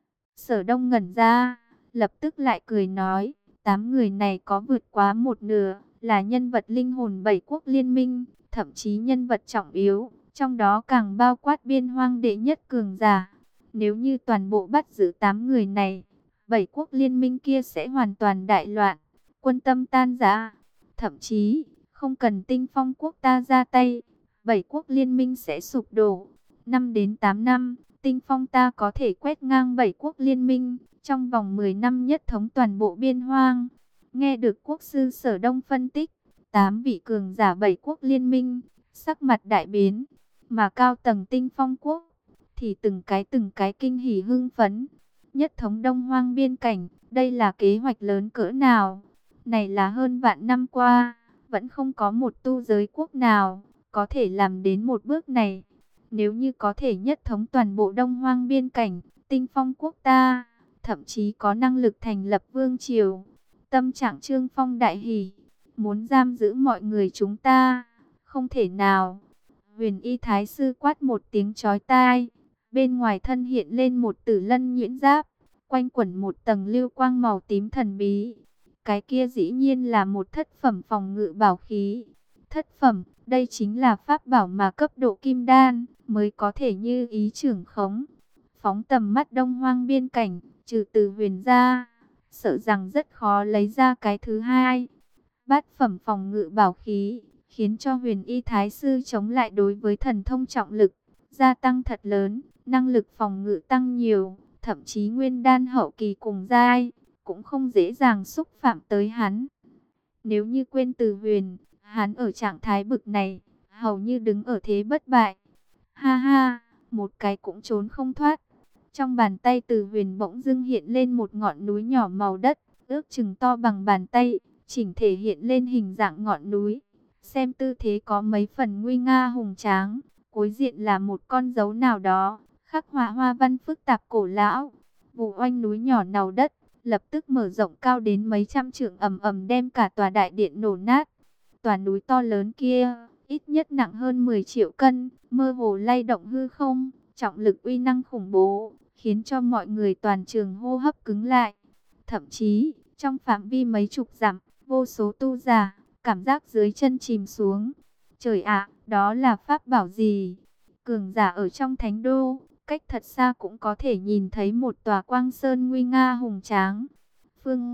Sở Đông ngẩn ra, lập tức lại cười nói, tám người này có vượt quá một nửa, là nhân vật linh hồn bảy quốc liên minh, thậm chí nhân vật trọng yếu, trong đó càng bao quát biên hoang đệ nhất cường giả. Nếu như toàn bộ bắt giữ tám người này, bảy quốc liên minh kia sẽ hoàn toàn đại loạn, quân tâm tan rã, thậm chí không cần Tinh Phong quốc ta ra tay, bảy quốc liên minh sẽ sụp đổ. Năm đến tám năm, Tinh Phong ta có thể quét ngang bảy quốc liên minh, trong vòng mười năm nhất thống toàn bộ biên hoang. Nghe được quốc sư Sở Đông phân tích, tám vị cường giả bảy quốc liên minh, sắc mặt đại biến, mà cao tầng Tinh Phong quốc thì từng cái từng cái kinh hỉ hưng phấn. Nhất thống Đông Hoang biên cảnh, đây là kế hoạch lớn cỡ nào? Này là hơn vạn năm qua, vẫn không có một tu giới quốc nào có thể làm đến một bước này. Nếu như có thể nhất thống toàn bộ Đông Hoang biên cảnh, Tinh Phong quốc ta, thậm chí có năng lực thành lập vương triều. Tâm trạng Trương Phong đại hỉ, muốn giam giữ mọi người chúng ta, không thể nào. Huyền Y Thái Sư quát một tiếng chói tai, bên ngoài thân hiện lên một tử lân nhuyễn giáp, quanh quẩn một tầng lưu quang màu tím thần bí. Cái kia dĩ nhiên là một thất phẩm phòng ngự bảo khí. Thất phẩm, đây chính là pháp bảo mà cấp độ kim đan mới có thể như ý trưởng khống. Phóng tầm mắt Đông Hoang biên cảnh, trừ Từ Huyền ra, sợ rằng rất khó lấy ra cái thứ hai. Bát phẩm phòng ngự bảo khí, khiến cho Huyền Y Thái Sư chống lại đối với thần thông trọng lực, gia tăng thật lớn, năng lực phòng ngự tăng nhiều, thậm chí nguyên đan hậu kỳ cùng giai, cũng không dễ dàng xúc phạm tới hắn. Nếu như quên Từ Huyền, hắn ở trạng thái bực này, hầu như đứng ở thế bất bại. Ha ha, một cái cũng trốn không thoát. Trong bàn tay Từ Huyền bỗng dưng hiện lên một ngọn núi nhỏ màu đất, ước chừng to bằng bàn tay, chỉnh thể hiện lên hình dạng ngọn núi. Xem tư thế có mấy phần nguy nga hùng tráng, cuối diện là một con dấu nào đó, khắc họa hoa văn phức tạp cổ lão. Vụ oanh núi nhỏ nào đất, lập tức mở rộng cao đến mấy trăm trượng, ầm ầm đem cả tòa đại điện nổ nát. Tòa núi to lớn kia, ít nhất nặng hơn mười triệu cân, mơ hồ lay động hư không, trọng lực uy năng khủng bố, khiến cho mọi người toàn trường hô hấp cứng lại. Thậm chí, trong phạm vi mấy chục dặm, vô số tu giả, cảm giác dưới chân chìm xuống. Trời ạ, đó là pháp bảo gì? Cường giả ở trong thánh đô, cách thật xa cũng có thể nhìn thấy một tòa quang sơn nguy nga hùng tráng. Phương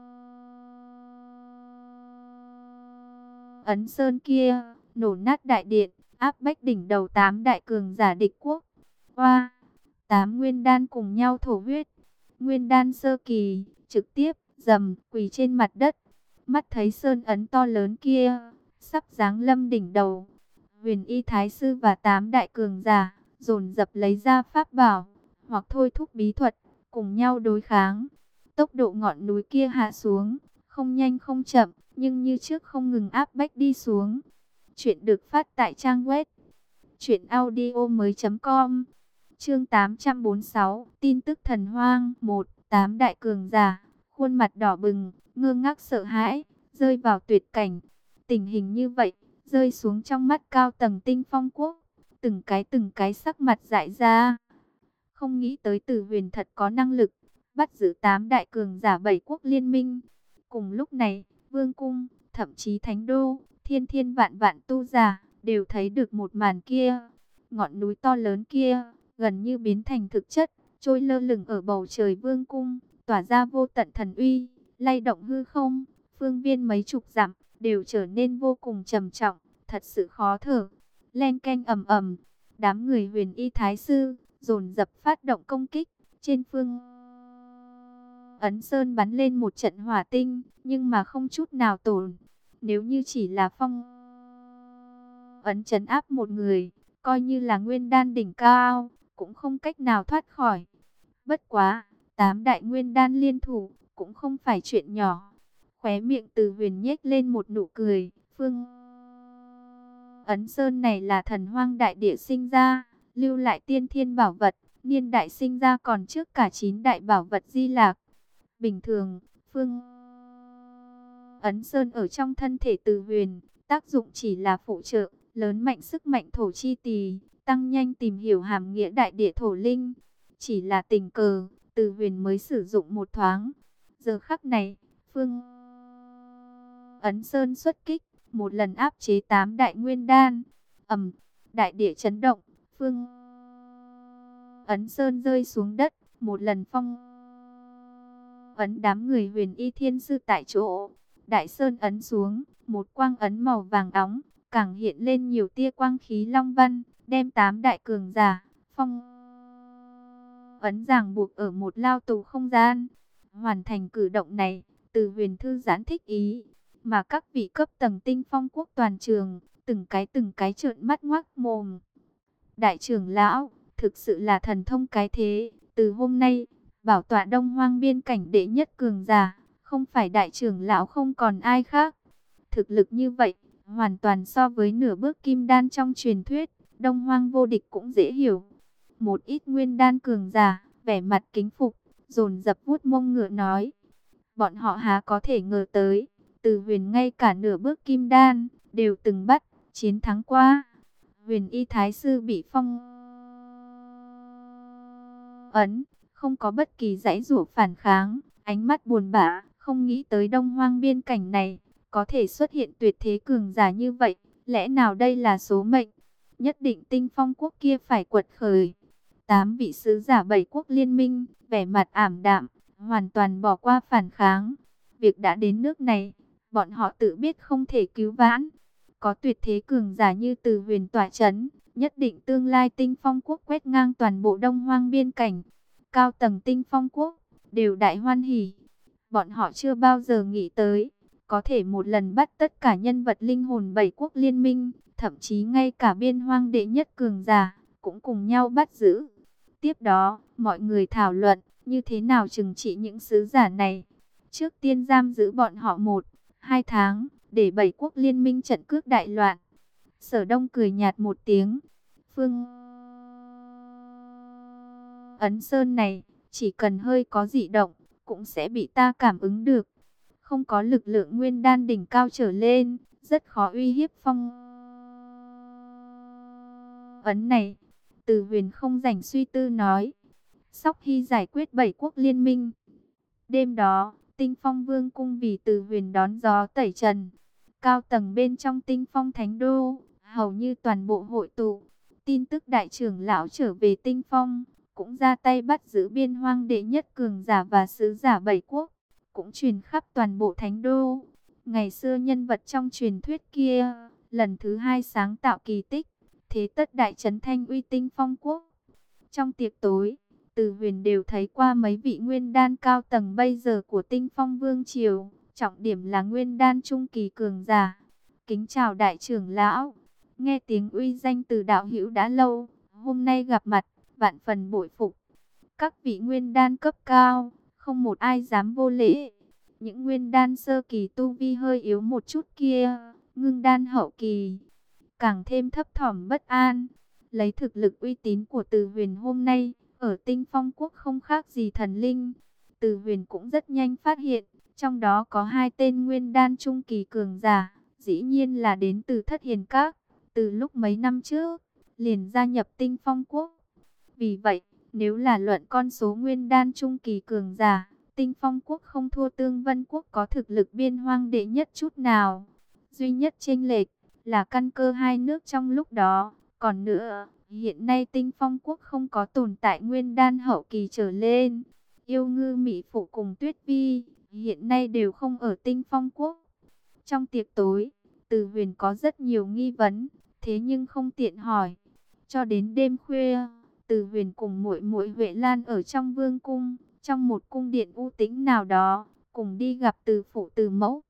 Ấn Sơn kia, nổ nát đại điện, áp bách đỉnh đầu tám đại cường giả địch quốc. Oa, tám nguyên đan cùng nhau thổ huyết. Nguyên đan sơ kỳ, trực tiếp, dầm, quỳ trên mặt đất. Mắt thấy Sơn Ấn to lớn kia, sắp giáng lâm đỉnh đầu. Huyền Y Thái Sư và tám đại cường giả, dồn dập lấy ra pháp bảo, hoặc thôi thúc bí thuật, cùng nhau đối kháng. Tốc độ ngọn núi kia hạ xuống, không nhanh không chậm, nhưng như trước không ngừng áp bách đi xuống. Chuyện được phát tại trang web truyện audio mới chấm com. Chương tám trăm bốn mươi sáu, tin tức thần hoang. Một, tám đại cường giả, khuôn mặt đỏ bừng, ngơ ngác sợ hãi, rơi vào tuyệt cảnh. Tình hình như vậy, rơi xuống trong mắt cao tầng Tinh Phong quốc, từng cái từng cái sắc mặt dại ra. Không nghĩ tới Từ Huyền thật có năng lực bắt giữ tám đại cường giả bảy quốc liên minh. Cùng lúc này, vương cung, thậm chí thánh đô, thiên thiên vạn vạn tu giả đều thấy được một màn kia. Ngọn núi to lớn kia gần như biến thành thực chất, trôi lơ lửng ở bầu trời vương cung, tỏa ra vô tận thần uy, lay động hư không, phương viên mấy chục dặm đều trở nên vô cùng trầm trọng, thật sự khó thở. Len keng ầm ầm, đám người Huyền Y Thái Sư dồn dập phát động công kích. Trên phương Ấn Sơn bắn lên một trận hỏa tinh, nhưng mà không chút nào tổn. Nếu như chỉ là phong ấn trấn áp một người, coi như là nguyên đan đỉnh cao, cũng không cách nào thoát khỏi. Bất quá, tám đại nguyên đan liên thủ, cũng không phải chuyện nhỏ. Khóe miệng Từ Huyền nhếch lên một nụ cười. Phương Ấn Sơn này là thần hoang đại địa sinh ra, lưu lại tiên thiên bảo vật, niên đại sinh ra còn trước cả chín đại bảo vật Di Lạc. Bình thường, Phương Ấn Sơn ở trong thân thể Từ Huyền, tác dụng chỉ là phụ trợ, lớn mạnh sức mạnh thổ chi tỳ, tăng nhanh tìm hiểu hàm nghĩa đại địa thổ linh. Chỉ là tình cờ, Từ Huyền mới sử dụng một thoáng. Giờ khắc này, Phương Ấn Sơn xuất kích, một lần áp chế tám đại nguyên đan. Ầm, đại địa chấn động, Phương Ấn Sơn rơi xuống đất, một lần phong ấn đám người Huyền Y Thiên Sư tại chỗ. Đại sơn ấn xuống, một quang ấn màu vàng óng, càng hiện lên nhiều tia quang khí long văn, đem tám đại cường giả, phong ấn ràng buộc ở một lao tù không gian. Hoàn thành cử động này, Từ Huyền thư giãn thích ý, mà các vị cấp tầng Tinh Phong quốc toàn trường, từng cái từng cái trợn mắt ngoác mồm. Đại trưởng lão, thực sự là thần thông cái thế, từ hôm nay, bảo tọa Đông Hoang biên cảnh đệ nhất cường giả, không phải đại trưởng lão không còn ai khác. Thực lực như vậy, hoàn toàn so với nửa bước kim đan trong truyền thuyết, Đông Hoang vô địch cũng dễ hiểu. Một ít nguyên đan cường giả, vẻ mặt kính phục, dồn dập vuốt mông ngựa nói. Bọn họ há có thể ngờ tới, Từ Huyền ngay cả nửa bước kim đan, đều từng bắt, chiến thắng qua. Huyền Y Thái Sư bị phong ấn, không có bất kỳ giãy giụa phản kháng, ánh mắt buồn bã, không nghĩ tới Đông Hoang biên cảnh này, có thể xuất hiện tuyệt thế cường giả như vậy, lẽ nào đây là số mệnh? Nhất định Tinh Phong quốc kia phải quật khởi. Tám vị sứ giả bảy quốc liên minh, vẻ mặt ảm đạm, hoàn toàn bỏ qua phản kháng. Việc đã đến nước này, bọn họ tự biết không thể cứu vãn. Có tuyệt thế cường giả như Từ Huyền tọa chấn, nhất định tương lai Tinh Phong quốc quét ngang toàn bộ Đông Hoang biên cảnh. Cao tầng Tinh Phong quốc đều đại hoan hỉ. Bọn họ chưa bao giờ nghĩ tới có thể một lần bắt tất cả nhân vật linh hồn bảy quốc liên minh, thậm chí ngay cả biên hoang đệ nhất cường giả cũng cùng nhau bắt giữ. Tiếp đó, mọi người thảo luận như thế nào trừng trị những sứ giả này. Trước tiên giam giữ bọn họ một, hai tháng, để bảy quốc liên minh trận cước đại loạn. Sở Đông cười nhạt một tiếng. Phương Ấn Sơn này, chỉ cần hơi có dị động, cũng sẽ bị ta cảm ứng được. Không có lực lượng nguyên đan đỉnh cao trở lên, rất khó uy hiếp phong ấn này. Từ Huyền không rảnh suy tư nói. Sóc Hy giải quyết bảy quốc liên minh. Đêm đó, Tinh Phong Vương cung vì Từ Huyền đón gió tẩy trần. Cao tầng bên trong Tinh Phong Thánh Đô, hầu như toàn bộ hội tụ. Tin tức đại trưởng lão trở về Tinh Phong, cũng ra tay bắt giữ biên hoang đệ nhất cường giả và sứ giả bảy quốc, cũng truyền khắp toàn bộ Thánh Đô. Ngày xưa nhân vật trong truyền thuyết kia, lần thứ hai sáng tạo kỳ tích, thế tất đại trấn thanh uy Tinh Phong quốc. Trong tiệc tối, Từ Huyền đều thấy qua mấy vị nguyên đan cao tầng bây giờ của Tinh Phong Vương Triều, trọng điểm là nguyên đan trung kỳ cường giả. Kính chào đại trưởng lão, nghe tiếng uy danh từ đạo hữu đã lâu, hôm nay gặp mặt, vạn phần bội phục. Các vị nguyên đan cấp cao, không một ai dám vô lễ. Những nguyên đan sơ kỳ tu vi hơi yếu một chút kia, ngưng đan hậu kỳ, càng thêm thấp thỏm bất an. Lấy thực lực uy tín của Từ Huyền hôm nay, ở Tinh Phong quốc không khác gì thần linh. Từ Huyền cũng rất nhanh phát hiện, trong đó có hai tên nguyên đan trung kỳ cường giả, dĩ nhiên là đến từ Thất Hiền Các, từ lúc mấy năm trước, liền gia nhập Tinh Phong quốc. Vì vậy, nếu là luận con số nguyên đan trung kỳ cường giả, Tinh Phong quốc không thua Tương Vân quốc có thực lực biên hoang đệ nhất chút nào. Duy nhất chênh lệch là căn cơ hai nước trong lúc đó. Còn nữa, hiện nay Tinh Phong quốc không có tồn tại nguyên đan hậu kỳ trở lên. Yêu Ngư Mỹ Phụ cùng Tuyết Vi hiện nay đều không ở Tinh Phong quốc. Trong tiệc tối, Từ Huyền có rất nhiều nghi vấn, thế nhưng không tiện hỏi. Cho đến đêm khuya, Từ Huyền cùng muội muội Huệ Lan ở trong vương cung, trong một cung điện u tĩnh nào đó, cùng đi gặp Từ phụ Từ mẫu.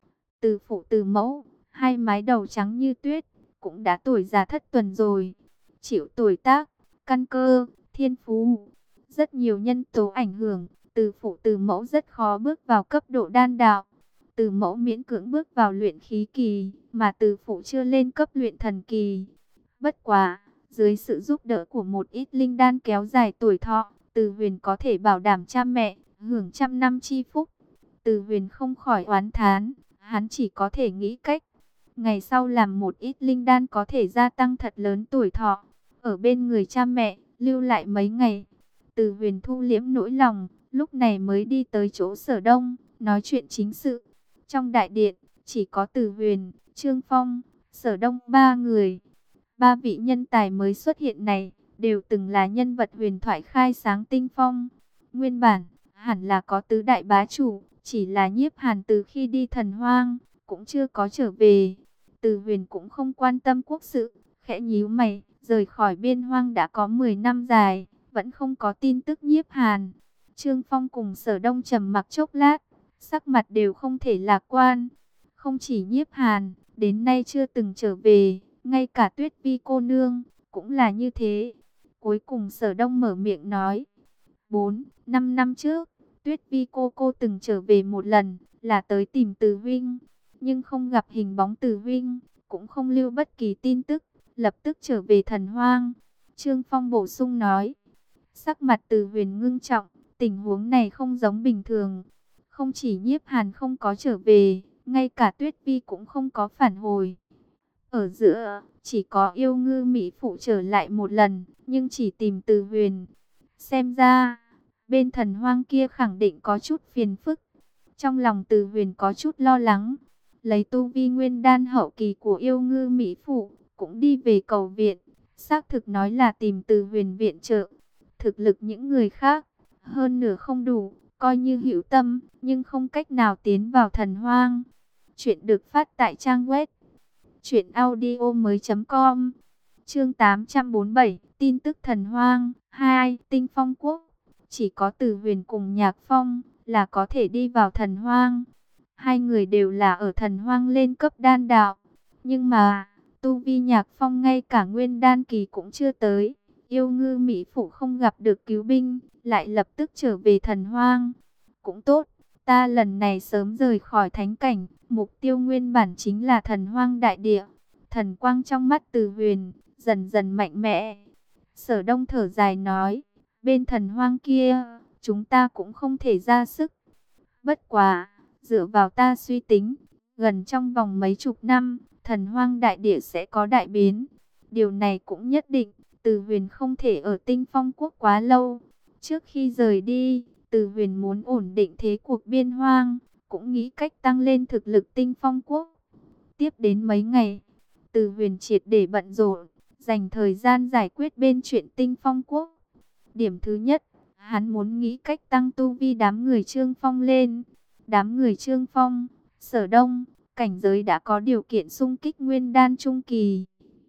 Từ phụ Từ mẫu, hai mái đầu trắng như tuyết, cũng đã tuổi già thất tuần rồi. Chịu tuổi tác, căn cơ, thiên phú, rất nhiều nhân tố ảnh hưởng, từ phụ từ mẫu rất khó bước vào cấp độ đan đạo. Từ mẫu miễn cưỡng bước vào luyện khí kỳ, mà từ phụ chưa lên cấp luyện thần kỳ. Bất quá, dưới sự giúp đỡ của một ít linh đan kéo dài tuổi thọ, Từ Huyền có thể bảo đảm cha mẹ, hưởng trăm năm chi phúc. Từ Huyền không khỏi oán thán, hắn chỉ có thể nghĩ cách. Ngày sau làm một ít linh đan có thể gia tăng thật lớn tuổi thọ, ở bên người cha mẹ, lưu lại mấy ngày. Từ Huyền thu liễm nỗi lòng, lúc này mới đi tới chỗ Sở Đông, nói chuyện chính sự. Trong đại điện, chỉ có Từ Huyền, Trương Phong, Sở Đông ba người. Ba vị nhân tài mới xuất hiện này, đều từng là nhân vật huyền thoại khai sáng tinh phong. Nguyên bản, hẳn là có tứ đại bá chủ, chỉ là Nhiếp Hàn từ khi đi Thần Hoang, cũng chưa có trở về. Từ Huyền cũng không quan tâm quốc sự, khẽ nhíu mày, rời khỏi biên hoang đã có mười năm dài, vẫn không có tin tức Nhiếp Hàn. Trương Phong cùng Sở Đông trầm mặc chốc lát, sắc mặt đều không thể lạc quan. Không chỉ Nhiếp Hàn, đến nay chưa từng trở về, ngay cả Tuyết Vi cô nương, cũng là như thế. Cuối cùng Sở Đông mở miệng nói, bốn, năm năm trước, Tuyết Vi cô cô từng trở về một lần, là tới tìm Từ Huynh, nhưng không gặp hình bóng Từ Huynh, cũng không lưu bất kỳ tin tức, lập tức trở về Thần Hoang. Trương Phong bổ sung nói, sắc mặt Từ Huyền ngưng trọng, tình huống này không giống bình thường. Không chỉ Nhiếp Hàn không có trở về, ngay cả Tuyết Vi cũng không có phản hồi. Ở giữa, chỉ có Yêu Ngư Mỹ Phụ trở lại một lần, nhưng chỉ tìm Từ Huyền. Xem ra, bên Thần Hoang kia khẳng định có chút phiền phức. Trong lòng Từ Huyền có chút lo lắng. Lấy tu vi nguyên đan hậu kỳ của Yêu Ngư Mỹ Phụ, cũng đi về cầu viện. Xác thực nói là tìm Từ Huyền viện trợ. Thực lực những người khác, hơn nửa không đủ, coi như hữu tâm, nhưng không cách nào tiến vào Thần Hoang. Chuyện được phát tại trang web truyện audio mới com. Chương tám trăm bốn mươi bảy, tin tức Thần Hoang. Hai, Tinh Phong Quốc. Chỉ có Từ Huyền cùng Nhạc Phong là có thể đi vào Thần Hoang. Hai người đều là ở Thần Hoang lên cấp đan đạo, nhưng mà tu vi Nhạc Phong ngay cả nguyên đan kỳ cũng chưa tới. Yêu Ngư Mỹ Phụ không gặp được cứu binh, lại lập tức trở về Thần Hoang. Cũng tốt, ta lần này sớm rời khỏi thánh cảnh, mục tiêu nguyên bản chính là Thần Hoang đại địa. Thần quang trong mắt Từ Huyền dần dần mạnh mẽ. Sở Đông thở dài nói, bên Thần Hoang kia, chúng ta cũng không thể ra sức. Bất quá, dựa vào ta suy tính, gần trong vòng mấy chục năm, Thần Hoang đại địa sẽ có đại biến. Điều này cũng nhất định, Từ Huyền không thể ở Tinh Phong Quốc quá lâu. Trước khi rời đi, Từ Huyền muốn ổn định thế cuộc biên hoang, cũng nghĩ cách tăng lên thực lực Tinh Phong Quốc. Tiếp đến mấy ngày, Từ Huyền triệt để bận rộn, dành thời gian giải quyết bên chuyện Tinh Phong Quốc. Điểm thứ nhất, hắn muốn nghĩ cách tăng tu vi đám người Trương Phong lên. Đám người Trương Phong, Sở Đông, cảnh giới đã có điều kiện xung kích nguyên đan trung kỳ.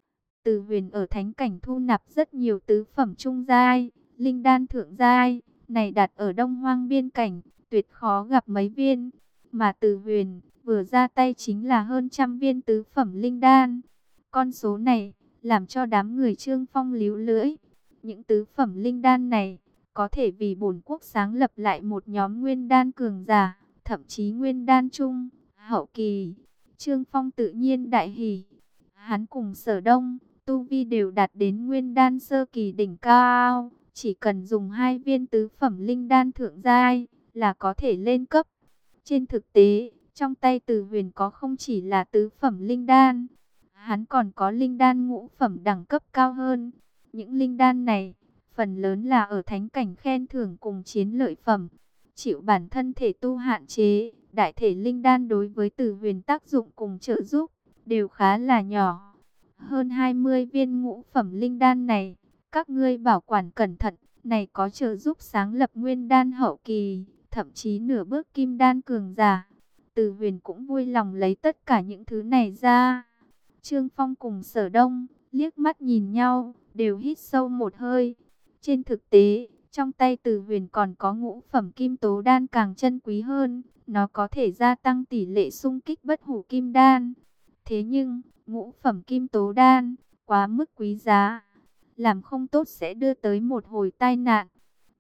Từ Huyền ở thánh cảnh thu nạp rất nhiều tứ phẩm trung giai, linh đan thượng giai, này đặt ở Đông Hoang biên cảnh, tuyệt khó gặp mấy viên. Mà Từ Huyền vừa ra tay chính là hơn trăm viên tứ phẩm linh đan. Con số này làm cho đám người Trương Phong líu lưỡi. Những tứ phẩm linh đan này có thể vì bổn quốc sáng lập lại một nhóm nguyên đan cường giả, thậm chí nguyên đan trung, hậu kỳ. Trương Phong tự nhiên đại hỉ. Hắn cùng Sở Đông, tu vi đều đạt đến nguyên đan sơ kỳ đỉnh cao, chỉ cần dùng hai viên tứ phẩm linh đan thượng giai là có thể lên cấp. Trên thực tế, trong tay Từ Huyền có không chỉ là tứ phẩm linh đan, hắn còn có linh đan ngũ phẩm đẳng cấp cao hơn. Những linh đan này, phần lớn là ở thánh cảnh khen thưởng cùng chiến lợi phẩm, chịu bản thân thể tu hạn chế. Đại thể linh đan đối với Từ Huyền tác dụng cùng trợ giúp đều khá là nhỏ. Hơn hai mươi viên ngũ phẩm linh đan này, các ngươi bảo quản cẩn thận, này có trợ giúp sáng lập nguyên đan hậu kỳ, thậm chí nửa bước kim đan cường giả. Từ Huyền cũng vui lòng lấy tất cả những thứ này ra. Trương Phong cùng Sở Đông liếc mắt nhìn nhau, đều hít sâu một hơi. Trên thực tế, trong tay Từ Huyền còn có ngũ phẩm kim tố đan càng chân quý hơn, nó có thể gia tăng tỷ lệ xung kích bất hủ kim đan. Thế nhưng, ngũ phẩm kim tố đan quá mức quý giá, làm không tốt sẽ đưa tới một hồi tai nạn.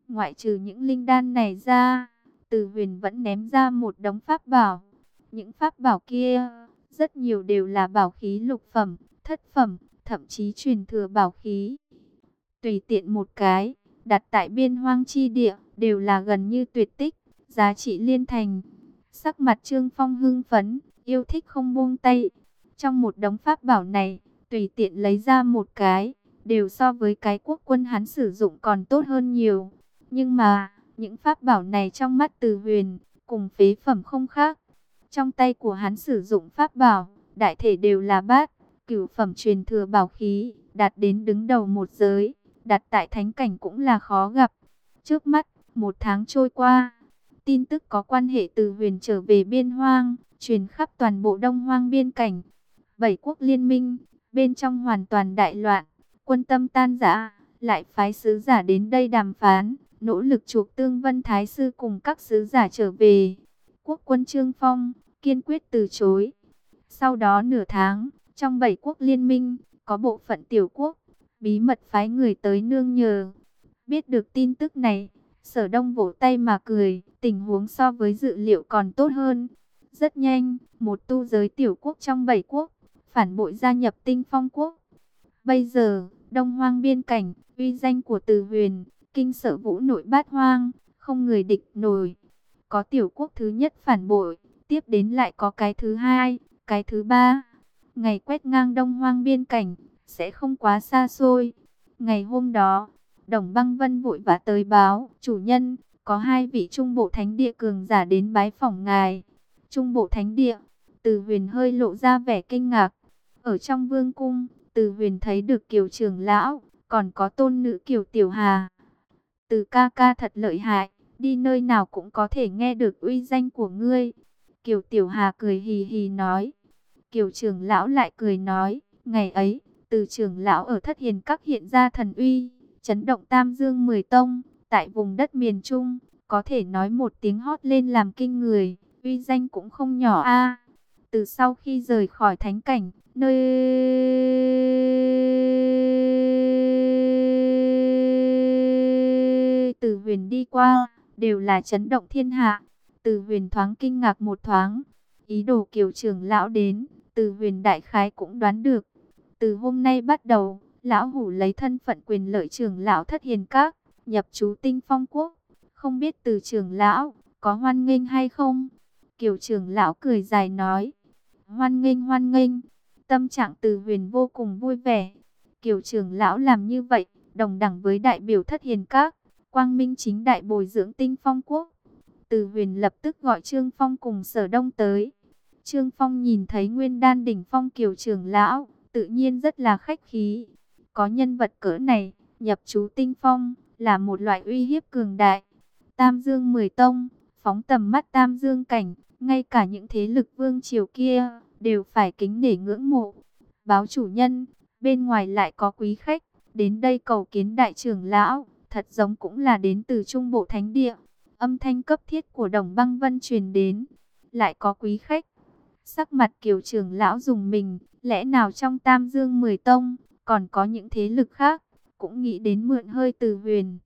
Ngoại trừ những linh đan này ra, Từ Huyền vẫn ném ra một đống pháp bảo. Những pháp bảo kia, rất nhiều đều là bảo khí lục phẩm, thất phẩm, thậm chí truyền thừa bảo khí. Tùy tiện một cái, đặt tại biên hoang chi địa, đều là gần như tuyệt tích, giá trị liên thành. Sắc mặt Trương Phong hưng phấn, yêu thích không buông tay. Trong một đống pháp bảo này, tùy tiện lấy ra một cái, đều so với cái quốc quân hắn sử dụng còn tốt hơn nhiều. Nhưng mà, những pháp bảo này trong mắt Từ Huyền, cùng phế phẩm không khác. Trong tay của hắn sử dụng pháp bảo, đại thể đều là bát, cửu phẩm truyền thừa bảo khí, đạt đến đứng đầu một giới, đặt tại thánh cảnh cũng là khó gặp. Trước mắt, một tháng trôi qua, tin tức có quan hệ Từ Huyền trở về biên hoang, truyền khắp toàn bộ Đông Hoang biên cảnh. Bảy quốc liên minh, bên trong hoàn toàn đại loạn, quân tâm tan rã, lại phái sứ giả đến đây đàm phán, nỗ lực chuộc Tương Vân Thái Sư cùng các sứ giả trở về. Quốc quân Trương Phong kiên quyết từ chối. Sau đó nửa tháng, trong bảy quốc liên minh, có bộ phận tiểu quốc bí mật phái người tới nương nhờ. Biết được tin tức này, Sở Đông vỗ tay mà cười, tình huống so với dự liệu còn tốt hơn. Rất nhanh, một tu giới tiểu quốc trong bảy quốc phản bội gia nhập Tinh Phong quốc. Bây giờ, Đông Hoang biên cảnh, uy danh của Từ Huyền, kinh sợ vũ nội bát hoang, không người địch nổi. Có tiểu quốc thứ nhất phản bội, tiếp đến lại có cái thứ hai, cái thứ ba. Ngày quét ngang Đông Hoang biên cảnh, sẽ không quá xa xôi. Ngày hôm đó, Đồng Băng Vân vội vã tới báo, chủ nhân, có hai vị trung bộ thánh địa cường giả đến bái phỏng ngài. Trung bộ thánh địa, Từ Huyền hơi lộ ra vẻ kinh ngạc. Ở trong vương cung, Từ Huyền thấy được Kiều trưởng lão, còn có tôn nữ Kiều Tiểu Hà. Từ ca ca thật lợi hại, đi nơi nào cũng có thể nghe được uy danh của ngươi. Kiều Tiểu Hà cười hì hì nói. Kiều trưởng lão lại cười nói, ngày ấy, Từ trưởng lão ở Thất Hiền Các hiện ra thần uy, chấn động Tam Dương mười tông, tại vùng đất miền Trung, có thể nói một tiếng hót lên làm kinh người, uy danh cũng không nhỏ a. Từ sau khi rời khỏi thánh cảnh, nơi Từ Huyền đi qua, đều là chấn động thiên hạ. Từ Huyền thoáng kinh ngạc một thoáng, ý đồ Kiều trưởng lão đến, Từ Huyền đại khái cũng đoán được. Từ hôm nay bắt đầu, lão hủ lấy thân phận quyền lợi trưởng lão Thất Hiền Các, nhập trú Tinh Phong quốc. Không biết Từ trưởng lão có hoan nghênh hay không? Kiều trưởng lão cười dài nói, hoan nghênh hoan nghênh. Tâm trạng Từ Huyền vô cùng vui vẻ. Kiều trưởng lão làm như vậy, đồng đẳng với đại biểu Thất Hiền Các, quang minh chính đại bồi dưỡng Tinh Phong quốc. Từ Huyền lập tức gọi Trương Phong cùng Sở Đông tới. Trương Phong nhìn thấy Nguyên Đan đỉnh phong Kiều trưởng lão, tự nhiên rất là khách khí. Có nhân vật cỡ này, nhập trú Tinh Phong, là một loại uy hiếp cường đại. Tam Dương mười tông, phóng tầm mắt Tam Dương cảnh, ngay cả những thế lực vương triều kia, đều phải kính nể ngưỡng mộ. Báo chủ nhân, bên ngoài lại có quý khách, đến đây cầu kiến đại trưởng lão, thật giống cũng là đến từ Trung Bộ Thánh Địa. Âm thanh cấp thiết của Đồng Băng Vân truyền đến, lại có quý khách. Sắc mặt Kiều trưởng lão dùng mình, lẽ nào trong Tam Dương mười tông, còn có những thế lực khác, cũng nghĩ đến mượn hơi Từ Huyền.